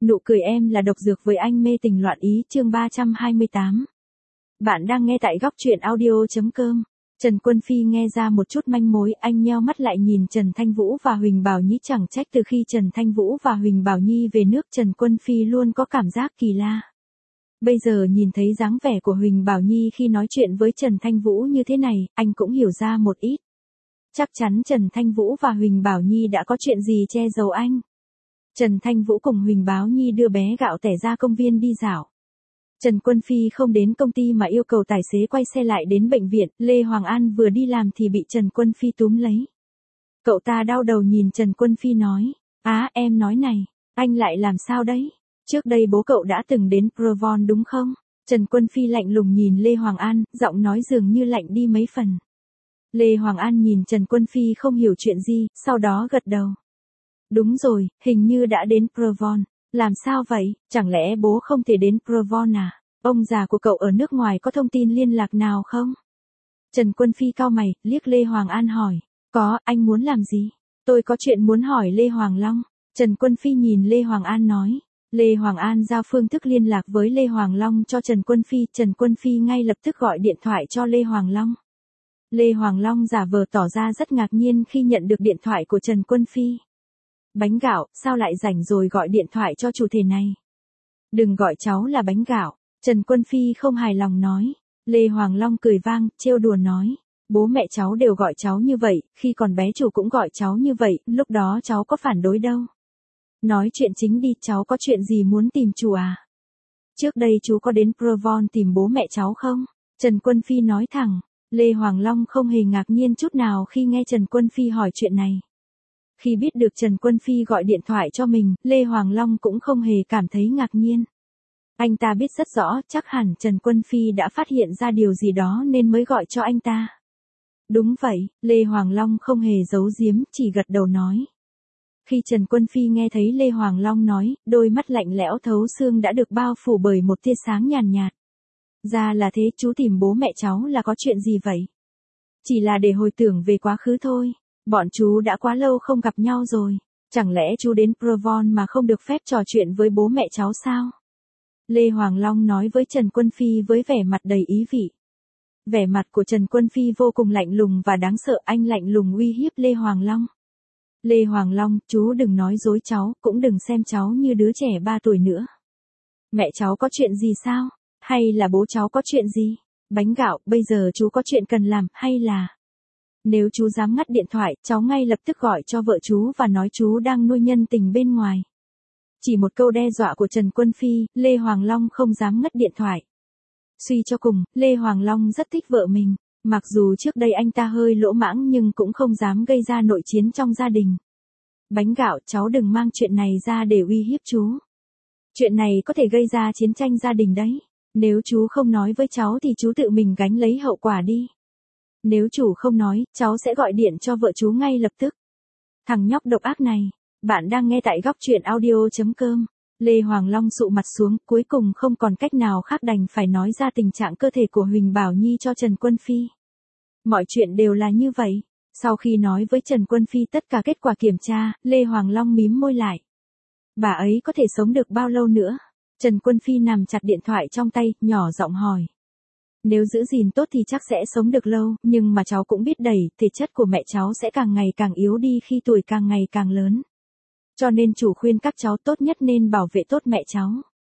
Nụ cười em là độc dược với anh mê tình loạn ý chương 328. Bạn đang nghe tại góc truyện audio.com. Trần Quân Phi nghe ra một chút manh mối, anh nheo mắt lại nhìn Trần Thanh Vũ và Huỳnh Bảo Nhi, chẳng trách từ khi Trần Thanh Vũ và Huỳnh Bảo Nhi về nước Trần Quân Phi luôn có cảm giác kỳ lạ. Bây giờ nhìn thấy dáng vẻ của Huỳnh Bảo Nhi khi nói chuyện với Trần Thanh Vũ như thế này, anh cũng hiểu ra một ít. Chắc chắn Trần Thanh Vũ và Huỳnh Bảo Nhi đã có chuyện gì che giấu anh. Trần Thanh Vũ cùng Huỳnh Bảo Nhi đưa bé gạo tẻ ra công viên đi dạo. Trần Quân Phi không đến công ty mà yêu cầu tài xế quay xe lại đến bệnh viện, Lê Hoàng An vừa đi làm thì bị Trần Quân Phi túm lấy. Cậu ta đau đầu nhìn Trần Quân Phi nói, em nói này, anh lại làm sao đấy? Trước đây bố cậu đã từng đến Provence đúng không? Trần Quân Phi lạnh lùng nhìn Lê Hoàng An, giọng nói dường như lạnh đi mấy phần. Lê Hoàng An nhìn Trần Quân Phi không hiểu chuyện gì, sau đó gật đầu. Đúng rồi, hình như đã đến Provence. Làm sao vậy, chẳng lẽ bố không thể đến Provence à? Ông già của cậu ở nước ngoài có thông tin liên lạc nào không? Trần Quân Phi cau mày, liếc Lê Hoàng An hỏi. Có, anh muốn làm gì? Tôi có chuyện muốn hỏi Lê Hoàng Long. Trần Quân Phi nhìn Lê Hoàng An nói. Lê Hoàng An giao phương thức liên lạc với Lê Hoàng Long cho Trần Quân Phi. Trần Quân Phi ngay lập tức gọi điện thoại cho Lê Hoàng Long. Lê Hoàng Long giả vờ tỏ ra rất ngạc nhiên khi nhận được điện thoại của Trần Quân Phi. Bánh gạo, sao lại rảnh rồi gọi điện thoại cho chủ thể này? Đừng gọi cháu là bánh gạo. Trần Quân Phi không hài lòng nói. Lê Hoàng Long cười vang, trêu đùa nói. Bố mẹ cháu đều gọi cháu như vậy, khi còn bé chủ cũng gọi cháu như vậy, lúc đó cháu có phản đối đâu. Nói chuyện chính đi, cháu có chuyện gì muốn tìm chủ à? Trước đây chú có đến Provence tìm bố mẹ cháu không? Trần Quân Phi nói thẳng. Lê Hoàng Long không hề ngạc nhiên chút nào khi nghe Trần Quân Phi hỏi chuyện này. Khi biết được Trần Quân Phi gọi điện thoại cho mình, Lê Hoàng Long cũng không hề cảm thấy ngạc nhiên. Anh ta biết rất rõ, chắc hẳn Trần Quân Phi đã phát hiện ra điều gì đó nên mới gọi cho anh ta. Đúng vậy, Lê Hoàng Long không hề giấu giếm, chỉ gật đầu nói. Khi Trần Quân Phi nghe thấy Lê Hoàng Long nói, đôi mắt lạnh lẽo thấu xương đã được bao phủ bởi một tia sáng nhàn nhạt. Ra là thế, chú tìm bố mẹ cháu là có chuyện gì vậy? Chỉ là để hồi tưởng về quá khứ thôi. Bọn chú đã quá lâu không gặp nhau rồi. Chẳng lẽ chú đến Provence mà không được phép trò chuyện với bố mẹ cháu sao? Lê Hoàng Long nói với Trần Quân Phi với vẻ mặt đầy ý vị. Vẻ mặt của Trần Quân Phi vô cùng lạnh lùng và đáng sợ, anh lạnh lùng uy hiếp Lê Hoàng Long. Lê Hoàng Long, chú đừng nói dối cháu, cũng đừng xem cháu như đứa trẻ 3 tuổi nữa. Mẹ cháu có chuyện gì sao? Hay là bố cháu có chuyện gì? Bánh gạo, bây giờ chú có chuyện cần làm, hay là... Nếu chú dám ngắt điện thoại, cháu ngay lập tức gọi cho vợ chú và nói chú đang nuôi nhân tình bên ngoài. Chỉ một câu đe dọa của Trần Quân Phi, Lê Hoàng Long không dám ngắt điện thoại. Suy cho cùng, Lê Hoàng Long rất thích vợ mình. Mặc dù trước đây anh ta hơi lỗ mãng nhưng cũng không dám gây ra nội chiến trong gia đình. Bánh gạo, cháu đừng mang chuyện này ra để uy hiếp chú. Chuyện này có thể gây ra chiến tranh gia đình đấy. Nếu chú không nói với cháu thì chú tự mình gánh lấy hậu quả đi. Nếu chủ không nói, cháu sẽ gọi điện cho vợ chú ngay lập tức. Thằng nhóc độc ác này. Bạn đang nghe tại góc truyện audio.com. Lê Hoàng Long sụ mặt xuống, cuối cùng không còn cách nào khác đành phải nói ra tình trạng cơ thể của Huỳnh Bảo Nhi cho Trần Quân Phi. Mọi chuyện đều là như vậy. Sau khi nói với Trần Quân Phi tất cả kết quả kiểm tra, Lê Hoàng Long mím môi lại. Bà ấy có thể sống được bao lâu nữa? Trần Quân Phi nằm chặt điện thoại trong tay, nhỏ giọng hỏi. Nếu giữ gìn tốt thì chắc sẽ sống được lâu, nhưng mà cháu cũng biết đầy, thể chất của mẹ cháu sẽ càng ngày càng yếu đi khi tuổi càng ngày càng lớn. Cho nên chủ khuyên các cháu tốt nhất nên bảo vệ tốt mẹ cháu.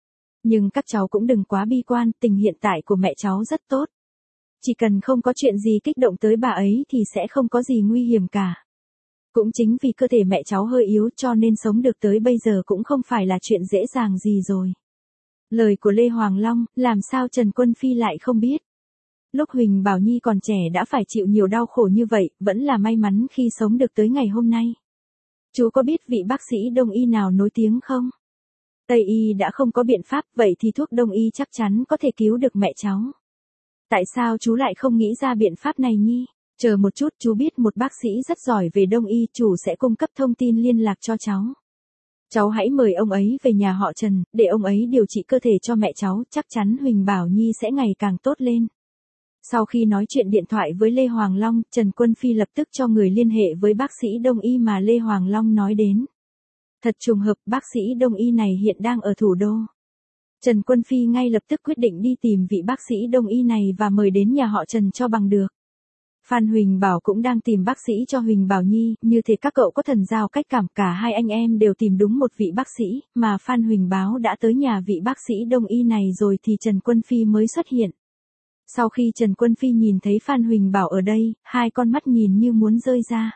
Nhưng các cháu cũng đừng quá bi quan, tình hiện tại của mẹ cháu rất tốt. Chỉ cần không có chuyện gì kích động tới bà ấy thì sẽ không có gì nguy hiểm cả. Cũng chính vì cơ thể mẹ cháu hơi yếu cho nên sống được tới bây giờ cũng không phải là chuyện dễ dàng gì rồi. Lời của Lê Hoàng Long, làm sao Trần Quân Phi lại không biết. Lúc Huỳnh Bảo Nhi còn trẻ đã phải chịu nhiều đau khổ như vậy, vẫn là may mắn khi sống được tới ngày hôm nay. Chú có biết vị bác sĩ đông y nào nổi tiếng không? Tây y đã không có biện pháp, vậy thì thuốc đông y chắc chắn có thể cứu được mẹ cháu. Tại sao chú lại không nghĩ ra biện pháp này Nhi? Chờ một chút, chú biết một bác sĩ rất giỏi về đông y, chủ sẽ cung cấp thông tin liên lạc cho cháu. Cháu hãy mời ông ấy về nhà họ Trần, để ông ấy điều trị cơ thể cho mẹ cháu, chắc chắn Huỳnh Bảo Nhi sẽ ngày càng tốt lên. Sau khi nói chuyện điện thoại với Lê Hoàng Long, Trần Quân Phi lập tức cho người liên hệ với bác sĩ đông y mà Lê Hoàng Long nói đến. Thật trùng hợp, bác sĩ đông y này hiện đang ở thủ đô. Trần Quân Phi ngay lập tức quyết định đi tìm vị bác sĩ đông y này và mời đến nhà họ Trần cho bằng được. Phan Huỳnh Bảo cũng đang tìm bác sĩ cho Huỳnh Bảo Nhi, như thế các cậu có thần giao cách cảm, cả hai anh em đều tìm đúng một vị bác sĩ, mà Phan Huỳnh Báo đã tới nhà vị bác sĩ đông y này rồi thì Trần Quân Phi mới xuất hiện. Sau khi Trần Quân Phi nhìn thấy Phan Huỳnh Bảo ở đây, hai con mắt nhìn như muốn rơi ra.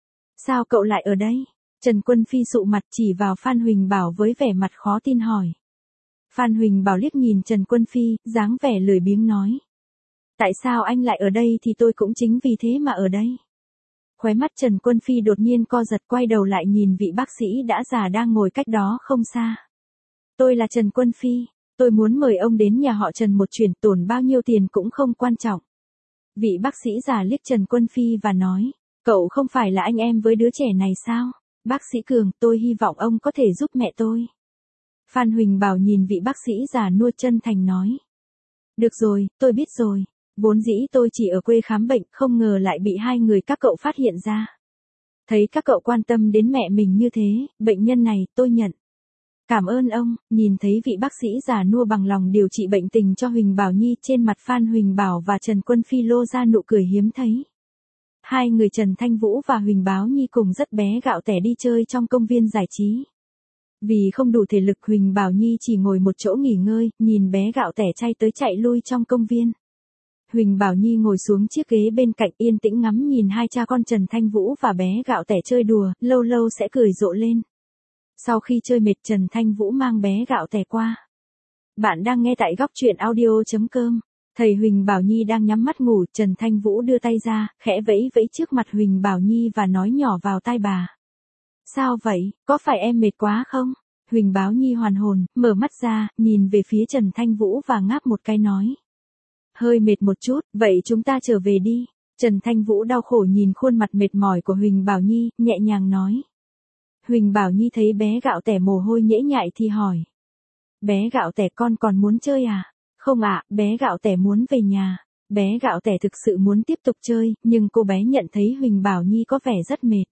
Sao cậu lại ở đây? Trần Quân Phi sụ mặt chỉ vào Phan Huỳnh Bảo với vẻ mặt khó tin hỏi. Phan Huỳnh Bảo liếc nhìn Trần Quân Phi, dáng vẻ lười biếng nói. Tại sao anh lại ở đây thì tôi cũng chính vì thế mà ở đây. Khóe mắt Trần Quân Phi đột nhiên co giật, quay đầu lại nhìn vị bác sĩ đã già đang ngồi cách đó không xa. Tôi là Trần Quân Phi, tôi muốn mời ông đến nhà họ Trần một chuyến, tổn bao nhiêu tiền cũng không quan trọng. Vị bác sĩ già liếc Trần Quân Phi và nói, cậu không phải là anh em với đứa trẻ này sao? Bác sĩ Cường, tôi hy vọng ông có thể giúp mẹ tôi. Phan Huỳnh Bảo nhìn vị bác sĩ già nua chân thành nói. Được rồi, tôi biết rồi. Vốn dĩ tôi chỉ ở quê khám bệnh, không ngờ lại bị hai người các cậu phát hiện ra. Thấy các cậu quan tâm đến mẹ mình như thế, bệnh nhân này, tôi nhận. Cảm ơn ông. Nhìn thấy vị bác sĩ già nua bằng lòng điều trị bệnh tình cho Huỳnh Bảo Nhi, trên mặt Phan Huỳnh Bảo và Trần Quân Phi lô ra nụ cười hiếm thấy. Hai người Trần Thanh Vũ và Huỳnh Báo Nhi cùng rất bé gạo tẻ đi chơi trong công viên giải trí. Vì không đủ thể lực, Huỳnh Bảo Nhi chỉ ngồi một chỗ nghỉ ngơi, nhìn bé gạo tẻ chạy tới chạy lui trong công viên. Huỳnh Bảo Nhi ngồi xuống chiếc ghế bên cạnh yên tĩnh ngắm nhìn hai cha con Trần Thanh Vũ và bé gạo tẻ chơi đùa, lâu lâu sẽ cười rộ lên. Sau khi chơi mệt, Trần Thanh Vũ mang bé gạo tẻ qua. Bạn đang nghe tại góc truyện audio.com. Thầy Huỳnh Bảo Nhi đang nhắm mắt ngủ, Trần Thanh Vũ đưa tay ra, khẽ vẫy vẫy trước mặt Huỳnh Bảo Nhi và nói nhỏ vào tai bà. Sao vậy, có phải em mệt quá không? Huỳnh Bảo Nhi hoàn hồn, mở mắt ra, nhìn về phía Trần Thanh Vũ và ngáp một cái nói. Hơi mệt một chút, vậy chúng ta trở về đi. Trần Thanh Vũ đau khổ nhìn khuôn mặt mệt mỏi của Huỳnh Bảo Nhi, nhẹ nhàng nói. Huỳnh Bảo Nhi thấy bé gạo tẻ mồ hôi nhễ nhại thì hỏi. Bé gạo tẻ, con còn muốn chơi à? Không ạ, bé gạo tẻ muốn về nhà. Bé gạo tẻ thực sự muốn tiếp tục chơi, nhưng cô bé nhận thấy Huỳnh Bảo Nhi có vẻ rất mệt.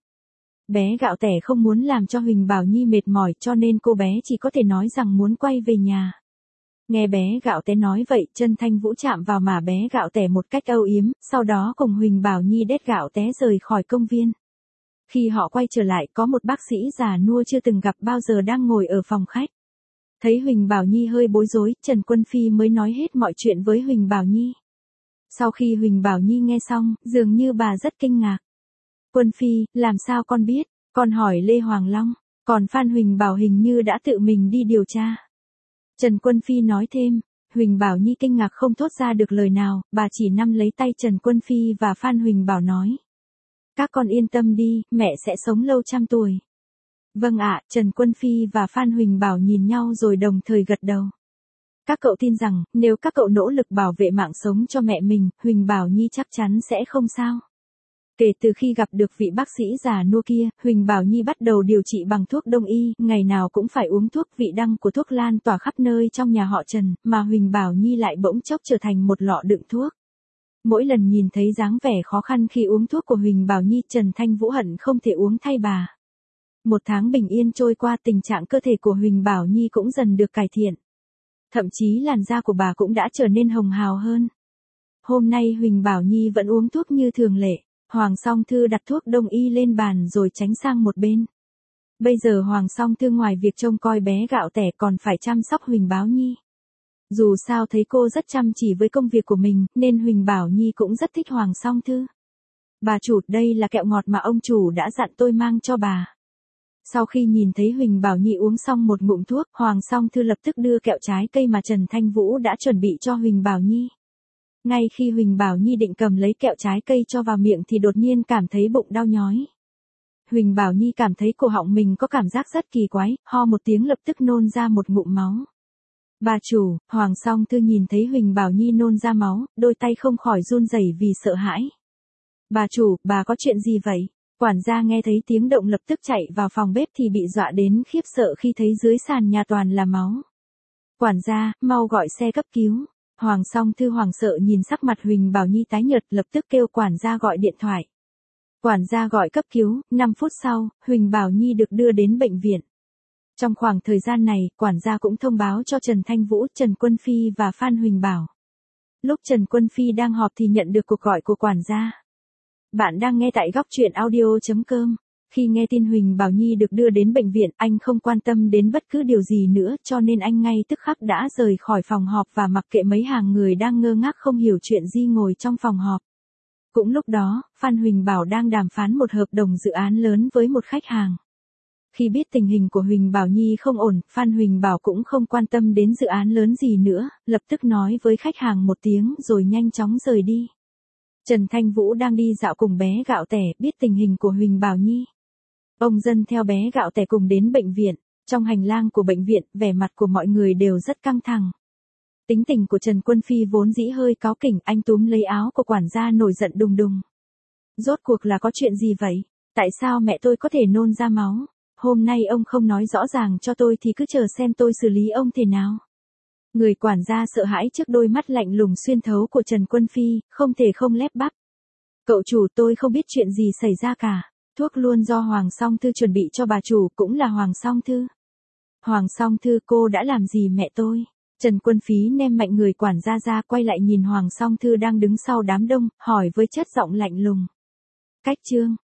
Bé gạo tẻ không muốn làm cho Huỳnh Bảo Nhi mệt mỏi, cho nên cô bé chỉ có thể nói rằng muốn quay về nhà. Nghe bé gạo té nói vậy, Trần Thanh Vũ chạm vào má bé gạo tẻ một cách âu yếm, sau đó cùng Huỳnh Bảo Nhi đét gạo té rời khỏi công viên. Khi họ quay trở lại, có một bác sĩ già nua chưa từng gặp bao giờ đang ngồi ở phòng khách. Thấy Huỳnh Bảo Nhi hơi bối rối, Trần Quân Phi mới nói hết mọi chuyện với Huỳnh Bảo Nhi. Sau khi Huỳnh Bảo Nhi nghe xong, dường như bà rất kinh ngạc. Quân Phi, làm sao con biết? Con hỏi Lê Hoàng Long, còn Phan Huỳnh Bảo hình như đã tự mình đi điều tra. Trần Quân Phi nói thêm, Huỳnh Bảo Nhi kinh ngạc không thốt ra được lời nào, bà chỉ nắm lấy tay Trần Quân Phi và Phan Huỳnh Bảo nói. Các con yên tâm đi, mẹ sẽ sống lâu trăm tuổi. Vâng ạ, Trần Quân Phi và Phan Huỳnh Bảo nhìn nhau rồi đồng thời gật đầu. Các cậu tin rằng, nếu các cậu nỗ lực bảo vệ mạng sống cho mẹ mình, Huỳnh Bảo Nhi chắc chắn sẽ không sao. Kể từ khi gặp được vị bác sĩ già nua kia, Huỳnh Bảo Nhi bắt đầu điều trị bằng thuốc đông y, ngày nào cũng phải uống thuốc, vị đắng của thuốc lan tỏa khắp nơi trong nhà họ Trần, mà Huỳnh Bảo Nhi lại bỗng chốc trở thành một lọ đựng thuốc. Mỗi lần nhìn thấy dáng vẻ khó khăn khi uống thuốc của Huỳnh Bảo Nhi, Trần Thanh Vũ hận không thể uống thay bà. Một tháng bình yên trôi qua, tình trạng cơ thể của Huỳnh Bảo Nhi cũng dần được cải thiện. Thậm chí làn da của bà cũng đã trở nên hồng hào hơn. Hôm nay Huỳnh Bảo Nhi vẫn uống thuốc như thường lệ. Hoàng Song Thư đặt thuốc đông y lên bàn rồi tránh sang một bên. Bây giờ Hoàng Song Thư ngoài việc trông coi bé gạo tẻ còn phải chăm sóc Huỳnh Bảo Nhi. Dù sao thấy cô rất chăm chỉ với công việc của mình, nên Huỳnh Bảo Nhi cũng rất thích Hoàng Song Thư. Bà chủ, đây là kẹo ngọt mà ông chủ đã dặn tôi mang cho bà. Sau khi nhìn thấy Huỳnh Bảo Nhi uống xong một ngụm thuốc, Hoàng Song Thư lập tức đưa kẹo trái cây mà Trần Thanh Vũ đã chuẩn bị cho Huỳnh Bảo Nhi. Ngay khi Huỳnh Bảo Nhi định cầm lấy kẹo trái cây cho vào miệng thì đột nhiên cảm thấy bụng đau nhói. Huỳnh Bảo Nhi cảm thấy cổ họng mình có cảm giác rất kỳ quái, ho một tiếng lập tức nôn ra một ngụm máu. Bà chủ, Hoàng Song Thư nhìn thấy Huỳnh Bảo Nhi nôn ra máu, đôi tay không khỏi run rẩy vì sợ hãi. Bà chủ, bà có chuyện gì vậy? Quản gia nghe thấy tiếng động lập tức chạy vào phòng bếp thì bị dọa đến khiếp sợ khi thấy dưới sàn nhà toàn là máu. Quản gia, mau gọi xe cấp cứu. Hoàng Song Thư hoảng sợ nhìn sắc mặt Huỳnh Bảo Nhi tái nhợt, lập tức kêu quản gia gọi điện thoại. Quản gia gọi cấp cứu, 5 phút sau, Huỳnh Bảo Nhi được đưa đến bệnh viện. Trong khoảng thời gian này, quản gia cũng thông báo cho Trần Thanh Vũ, Trần Quân Phi và Phan Huỳnh Bảo. Lúc Trần Quân Phi đang họp thì nhận được cuộc gọi của quản gia. Bạn đang nghe tại góc truyện audio.com. Khi nghe tin Huỳnh Bảo Nhi được đưa đến bệnh viện, anh không quan tâm đến bất cứ điều gì nữa, cho nên anh ngay tức khắc đã rời khỏi phòng họp và mặc kệ mấy hàng người đang ngơ ngác không hiểu chuyện gì ngồi trong phòng họp. Cũng lúc đó, Phan Huỳnh Bảo đang đàm phán một hợp đồng dự án lớn với một khách hàng. Khi biết tình hình của Huỳnh Bảo Nhi không ổn, Phan Huỳnh Bảo cũng không quan tâm đến dự án lớn gì nữa, lập tức nói với khách hàng một tiếng rồi nhanh chóng rời đi. Trần Thanh Vũ đang đi dạo cùng bé Gạo Tẻ, biết tình hình của Huỳnh Bảo Nhi. Ông Dân theo bé Gạo Tẻ cùng đến bệnh viện. Trong hành lang của bệnh viện, vẻ mặt của mọi người đều rất căng thẳng. Tính tình của Trần Quân Phi vốn dĩ hơi cáu kỉnh, anh túm lấy áo của quản gia nổi giận đùng đùng. Rốt cuộc là có chuyện gì vậy? Tại sao mẹ tôi có thể nôn ra máu? Hôm nay ông không nói rõ ràng cho tôi thì cứ chờ xem tôi xử lý ông thế nào. Người quản gia sợ hãi trước đôi mắt lạnh lùng xuyên thấu của Trần Quân Phi, không thể không lép bắp. Cậu chủ, tôi không biết chuyện gì xảy ra cả. Thuốc luôn do Hoàng Song Thư chuẩn bị cho bà chủ, cũng là Hoàng Song Thư. Hoàng Song Thư, cô đã làm gì mẹ tôi? Trần Quân Phí ném mạnh người quản gia ra, quay lại nhìn Hoàng Song Thư đang đứng sau đám đông, hỏi với chất giọng lạnh lùng. Cách chương.